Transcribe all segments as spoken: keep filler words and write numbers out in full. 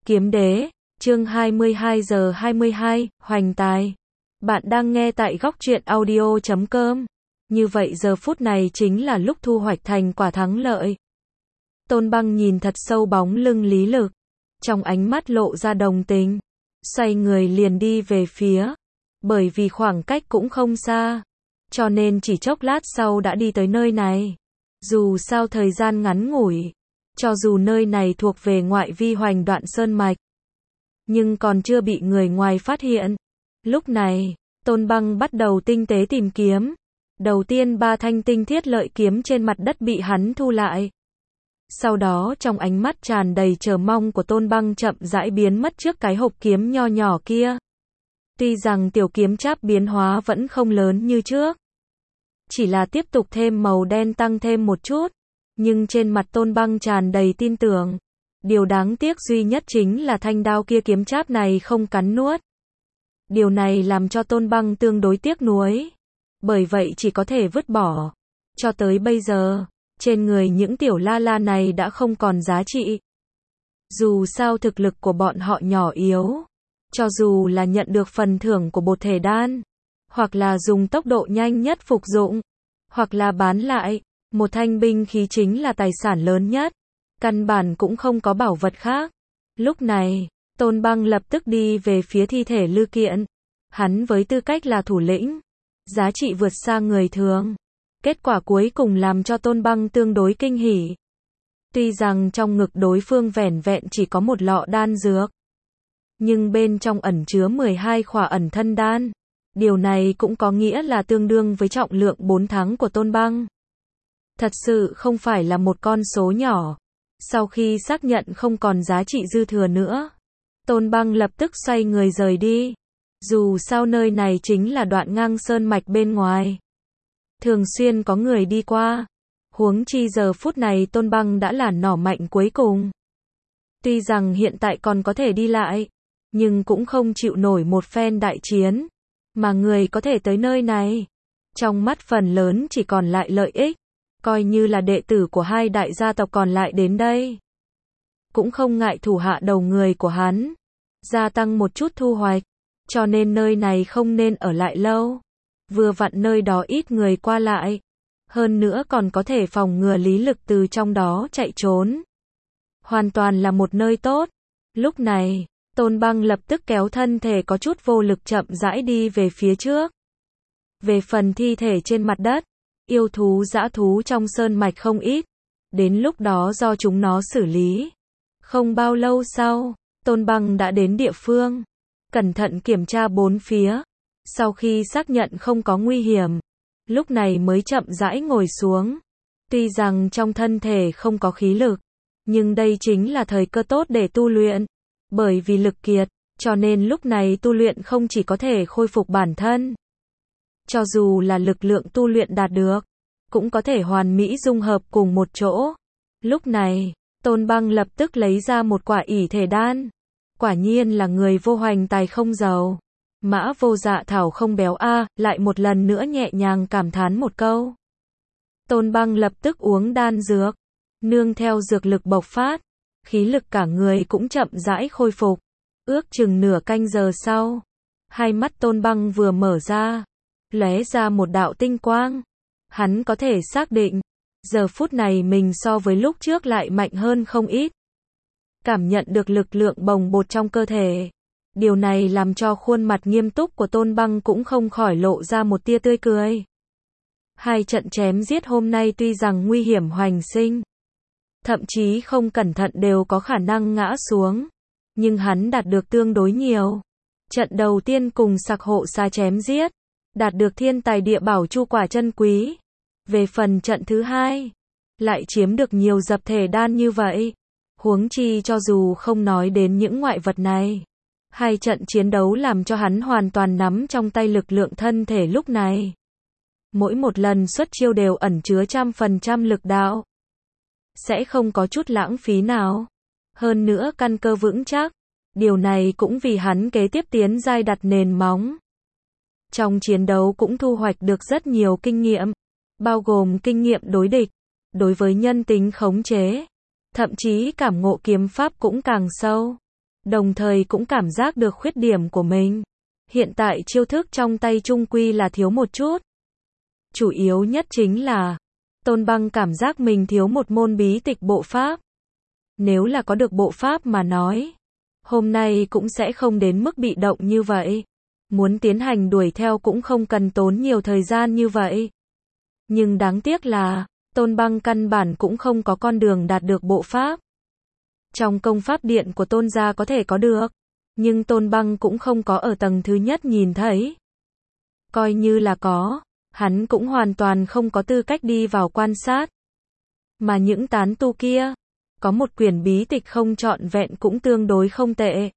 Kiếm đế, chương hai mươi hai giờ hai mươi hai, hoành tài. Bạn đang nghe tại góc truyện audio chấm com. Như vậy giờ phút này chính là lúc thu hoạch thành quả thắng lợi. Tôn Băng nhìn thật sâu bóng lưng Lý Lực, trong ánh mắt lộ ra đồng tình, xoay người liền đi về phía, bởi vì khoảng cách cũng không xa, cho nên chỉ chốc lát sau đã đi tới nơi này. Dù sao thời gian ngắn ngủi, cho dù nơi này thuộc về ngoại vi Hoành Đoạn Sơn Mạch, nhưng còn chưa bị người ngoài phát hiện. Lúc này, Tôn Băng bắt đầu tinh tế tìm kiếm. Đầu tiên ba thanh tinh thiết lợi kiếm trên mặt đất bị hắn thu lại. Sau đó trong ánh mắt tràn đầy chờ mong của Tôn Băng chậm rãi biến mất trước cái hộp kiếm nho nhỏ kia. Tuy rằng tiểu kiếm cháp biến hóa vẫn không lớn như trước, chỉ là tiếp tục thêm màu đen tăng thêm một chút, nhưng trên mặt Tôn Băng tràn đầy tin tưởng. Điều đáng tiếc duy nhất chính là thanh đao kia kiếm cháp này không cắn nuốt. Điều này làm cho Tôn Băng tương đối tiếc nuối, bởi vậy chỉ có thể vứt bỏ. Cho tới bây giờ, trên người những tiểu la la này đã không còn giá trị. Dù sao thực lực của bọn họ nhỏ yếu, cho dù là nhận được phần thưởng của bột thể đan, hoặc là dùng tốc độ nhanh nhất phục dụng, hoặc là bán lại, một thanh binh khí chính là tài sản lớn nhất. Căn bản cũng không có bảo vật khác. Lúc này, Tôn Băng lập tức đi về phía thi thể Lư Kiện. Hắn với tư cách là thủ lĩnh, giá trị vượt xa người thường. Kết quả cuối cùng làm cho Tôn Băng tương đối kinh hỉ. Tuy rằng trong ngực đối phương vẻn vẹn chỉ có một lọ đan dược, nhưng bên trong ẩn chứa mười hai khỏa ẩn thân đan. Điều này cũng có nghĩa là tương đương với trọng lượng bốn tháng của Tôn Băng. Thật sự không phải là một con số nhỏ. Sau khi xác nhận không còn giá trị dư thừa nữa, Tôn Băng lập tức xoay người rời đi. Dù sao nơi này chính là đoạn ngang sơn mạch bên ngoài, thường xuyên có người đi qua. Huống chi giờ phút này Tôn Băng đã là nỏ mạnh cuối cùng. Tuy rằng hiện tại còn có thể đi lại, nhưng cũng không chịu nổi một phen đại chiến, mà người có thể tới nơi này, trong mắt phần lớn chỉ còn lại lợi ích. Coi như là đệ tử của hai đại gia tộc còn lại đến đây, cũng không ngại thủ hạ đầu người của hắn, gia tăng một chút thu hoạch, cho nên nơi này không nên ở lại lâu. Vừa vặn nơi đó ít người qua lại, hơn nữa còn có thể phòng ngừa Lý Lực từ trong đó chạy trốn. Hoàn toàn là một nơi tốt. Lúc này, Tôn Băng lập tức kéo thân thể có chút vô lực chậm rãi đi về phía trước. Về phần thi thể trên mặt đất, yêu thú dã thú trong sơn mạch không ít, đến lúc đó do chúng nó xử lý. Không bao lâu sau, Tôn Băng đã đến địa phương, cẩn thận kiểm tra bốn phía, sau khi xác nhận không có nguy hiểm, lúc này mới chậm rãi ngồi xuống. Tuy rằng trong thân thể không có khí lực, nhưng đây chính là thời cơ tốt để tu luyện, bởi vì lực kiệt, cho nên lúc này tu luyện không chỉ có thể khôi phục bản thân, cho dù là lực lượng tu luyện đạt được, cũng có thể hoàn mỹ dung hợp cùng một chỗ. Lúc này, Tôn Băng lập tức lấy ra một quả ỷ thể đan. Quả nhiên là người vô hoành tài không giàu, mã vô dạ thảo không béo a, lại một lần nữa nhẹ nhàng cảm thán một câu. Tôn Băng lập tức uống đan dược, nương theo dược lực bộc phát, khí lực cả người cũng chậm rãi khôi phục. Ước chừng nửa canh giờ sau, hai mắt Tôn Băng vừa mở ra, lóe ra một đạo tinh quang. Hắn có thể xác định, giờ phút này mình so với lúc trước lại mạnh hơn không ít. Cảm nhận được lực lượng bồng bột trong cơ thể, điều này làm cho khuôn mặt nghiêm túc của Tôn Băng cũng không khỏi lộ ra một tia tươi cười. Hai trận chém giết hôm nay tuy rằng nguy hiểm hoành sinh, thậm chí không cẩn thận đều có khả năng ngã xuống, nhưng hắn đạt được tương đối nhiều. Trận đầu tiên cùng Sặc Hộ Xà chém giết, đạt được thiên tài địa bảo chu quả chân quý. Về phần trận thứ hai, lại chiếm được nhiều dập thể đan như vậy. Huống chi cho dù không nói đến những ngoại vật này, hai trận chiến đấu làm cho hắn hoàn toàn nắm trong tay lực lượng thân thể lúc này. Mỗi một lần xuất chiêu đều ẩn chứa trăm phần trăm lực đạo, sẽ không có chút lãng phí nào. Hơn nữa căn cơ vững chắc, điều này cũng vì hắn kế tiếp tiến giai đặt nền móng. Trong chiến đấu cũng thu hoạch được rất nhiều kinh nghiệm, bao gồm kinh nghiệm đối địch, đối với nhân tính khống chế, thậm chí cảm ngộ kiếm pháp cũng càng sâu. đồng thời cũng cảm giác được khuyết điểm của mình. Hiện tại chiêu thức trong tay chung quy là thiếu một chút. Chủ yếu nhất chính là, Tôn Băng cảm giác mình thiếu một môn bí tịch bộ pháp. Nếu là có được bộ pháp mà nói, hôm nay cũng sẽ không đến mức bị động như vậy. Muốn tiến hành đuổi theo cũng không cần tốn nhiều thời gian như vậy. Nhưng đáng tiếc là, Tôn Băng căn bản cũng không có con đường đạt được bộ pháp. Trong công pháp điện của Tôn gia có thể có được, nhưng Tôn Băng cũng không có ở tầng thứ nhất nhìn thấy. Coi như là có, hắn cũng hoàn toàn không có tư cách đi vào quan sát. Mà những tán tu kia, có một quyển bí tịch không trọn vẹn cũng tương đối không tệ.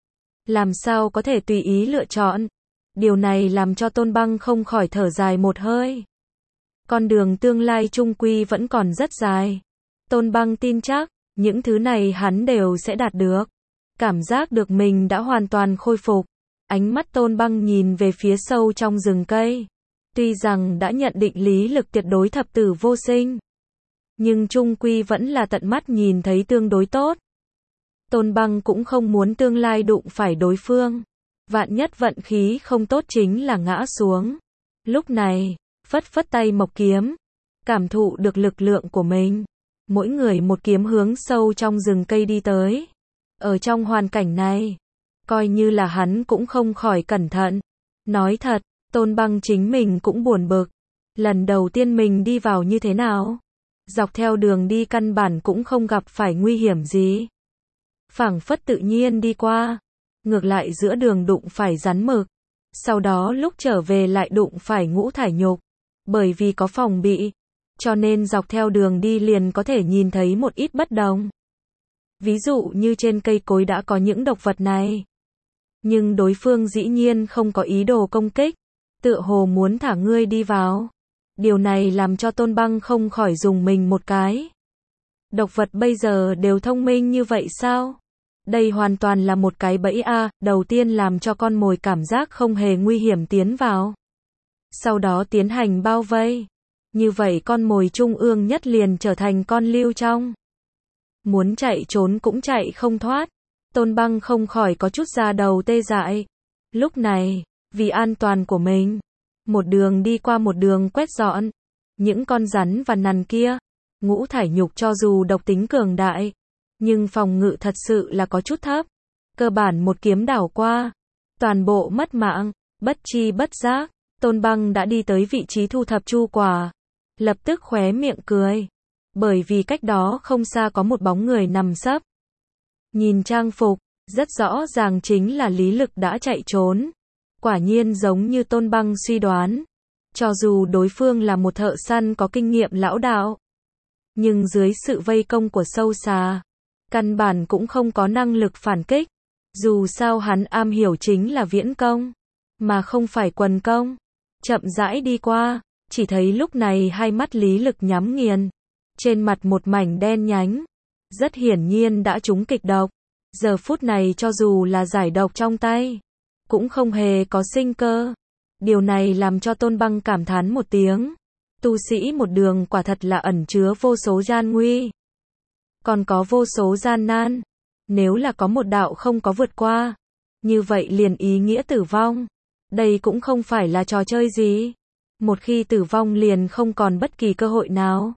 Làm sao có thể tùy ý lựa chọn? Điều này làm cho Tôn Băng không khỏi thở dài một hơi. Con đường tương lai chung quy vẫn còn rất dài. Tôn Băng tin chắc, những thứ này hắn đều sẽ đạt được. Cảm giác được mình đã hoàn toàn khôi phục. Ánh mắt Tôn Băng nhìn về phía sâu trong rừng cây. Tuy rằng đã nhận định lý lực tuyệt đối thập tử vô sinh, nhưng chung quy vẫn là tận mắt nhìn thấy tương đối tốt. Tôn Băng cũng không muốn tương lai đụng phải đối phương. Vạn nhất vận khí không tốt chính là ngã xuống. Lúc này, phất phất tay mộc kiếm, cảm thụ được lực lượng của mình. Mỗi người một kiếm hướng sâu trong rừng cây đi tới. Ở trong hoàn cảnh này, coi như là hắn cũng không khỏi cẩn thận. Nói thật, Tôn Băng chính mình cũng buồn bực. Lần đầu tiên mình đi vào như thế nào? Dọc theo đường đi căn bản cũng không gặp phải nguy hiểm gì. Phảng phất tự nhiên đi qua. Ngược lại giữa đường đụng phải rắn mực. Sau đó lúc trở về lại đụng phải ngũ thải nhục. Bởi vì có phòng bị, cho nên dọc theo đường đi liền có thể nhìn thấy một ít bất đồng. Ví dụ như trên cây cối đã có những độc vật này. Nhưng đối phương dĩ nhiên không có ý đồ công kích. Tựa hồ muốn thả ngươi đi vào. Điều này làm cho Tôn Băng không khỏi dùng mình một cái. Độc vật bây giờ đều thông minh như vậy sao? Đây hoàn toàn là một cái bẫy a. Đầu tiên làm cho con mồi cảm giác không hề nguy hiểm tiến vào. Sau đó tiến hành bao vây. Như vậy con mồi trung ương nhất liền trở thành con lưu trong. Muốn chạy trốn cũng chạy không thoát. Tôn Băng không khỏi có chút da đầu tê dại. Lúc này, vì an toàn của mình, một đường đi qua một đường quét dọn. Những con rắn và nằn kia, ngũ thải nhục cho dù độc tính cường đại, nhưng phòng ngự thật sự là có chút thấp. Cơ bản một kiếm đảo qua, toàn bộ mất mạng. Bất chi bất giác, Tôn Băng đã đi tới vị trí thu thập chu quả. Lập tức khóe miệng cười. Bởi vì cách đó không xa có một bóng người nằm sấp. Nhìn trang phục, rất rõ ràng chính là Lý Lực đã chạy trốn. Quả nhiên giống như Tôn Băng suy đoán. Cho dù đối phương là một thợ săn có kinh nghiệm lão đạo, nhưng dưới sự vây công của sâu xà, căn bản cũng không có năng lực phản kích. Dù sao hắn am hiểu chính là viễn công, mà không phải quần công. Chậm rãi đi qua, chỉ thấy lúc này hai mắt Lý Lực nhắm nghiền. Trên mặt một mảnh đen nhánh. Rất hiển nhiên đã trúng kịch độc. Giờ phút này cho dù là giải độc trong tay, cũng không hề có sinh cơ. Điều này làm cho Tôn Băng cảm thán một tiếng. Tu sĩ một đường quả thật là ẩn chứa vô số gian nguy. Còn có vô số gian nan. Nếu là có một đạo không có vượt qua, như vậy liền ý nghĩa tử vong. Đây cũng không phải là trò chơi gì. Một khi tử vong liền không còn bất kỳ cơ hội nào.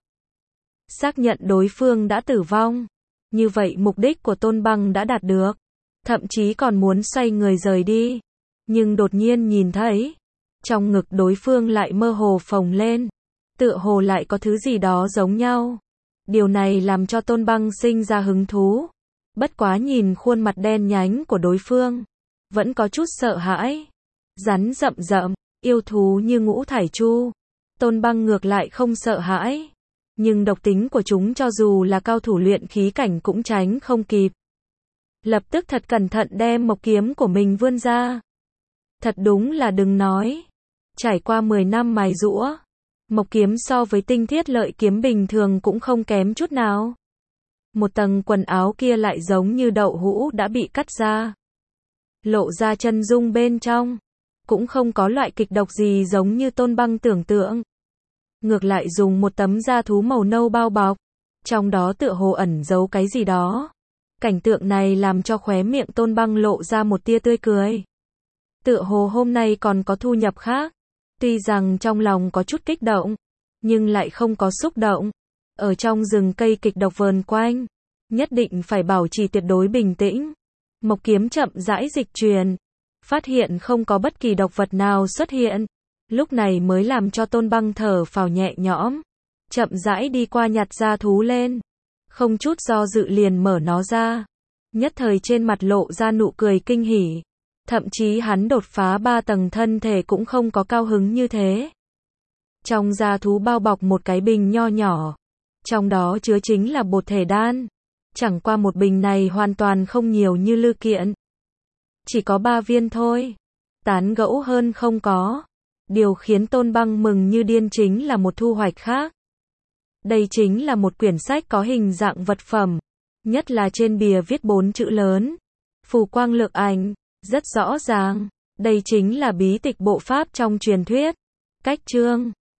Xác nhận đối phương đã tử vong. Như vậy mục đích của Tôn Băng đã đạt được. Thậm chí còn muốn xoay người rời đi. Nhưng đột nhiên nhìn thấy, trong ngực đối phương lại mơ hồ phồng lên. Tựa hồ lại có thứ gì đó giống nhau. Điều này làm cho Tôn Băng sinh ra hứng thú. Bất quá nhìn khuôn mặt đen nhánh của đối phương, vẫn có chút sợ hãi. Rắn rậm rậm, yêu thú như ngũ thải chu. Tôn Băng ngược lại không sợ hãi. Nhưng độc tính của chúng cho dù là cao thủ luyện khí cảnh cũng tránh không kịp. Lập tức thật cẩn thận đem mộc kiếm của mình vươn ra. Thật đúng là đừng nói. Trải qua mười năm mài giũa, mộc kiếm so với tinh thiết lợi kiếm bình thường cũng không kém chút nào. Một tầng quần áo kia lại giống như đậu hũ đã bị cắt ra. Lộ ra chân dung bên trong. Cũng không có loại kịch độc gì giống như Tôn Băng tưởng tượng. Ngược lại dùng một tấm da thú màu nâu bao bọc. Trong đó tựa hồ ẩn giấu cái gì đó. Cảnh tượng này làm cho khóe miệng Tôn Băng lộ ra một tia tươi cười. Tựa hồ hôm nay còn có thu nhập khác. Tuy rằng trong lòng có chút kích động, nhưng lại không có xúc động. Ở trong rừng cây kịch độc vờn quanh, nhất định phải bảo trì tuyệt đối bình tĩnh. Mộc kiếm chậm rãi dịch chuyển, phát hiện không có bất kỳ độc vật nào xuất hiện. Lúc này mới làm cho Tôn Băng thở phào nhẹ nhõm, chậm rãi đi qua nhặt ra thú lên, không chút do dự liền mở nó ra. Nhất thời trên mặt lộ ra nụ cười kinh hỉ, thậm chí hắn đột phá ba tầng thân thể cũng không có cao hứng như thế. Trong da thú bao bọc một cái bình nho nhỏ, trong đó chứa chính là bột thể đan. Chẳng qua một bình này hoàn toàn không nhiều như Lư Kiện, chỉ có ba viên thôi, tán gẫu hơn không có. Điều khiến Tôn Băng mừng như điên chính là một thu hoạch khác. Đây chính là một quyển sách có hình dạng vật phẩm, nhất là trên bìa viết bốn chữ lớn, phù quang lượng ảnh, rất rõ ràng. Đây chính là bí tịch bộ pháp trong truyền thuyết. Cách chương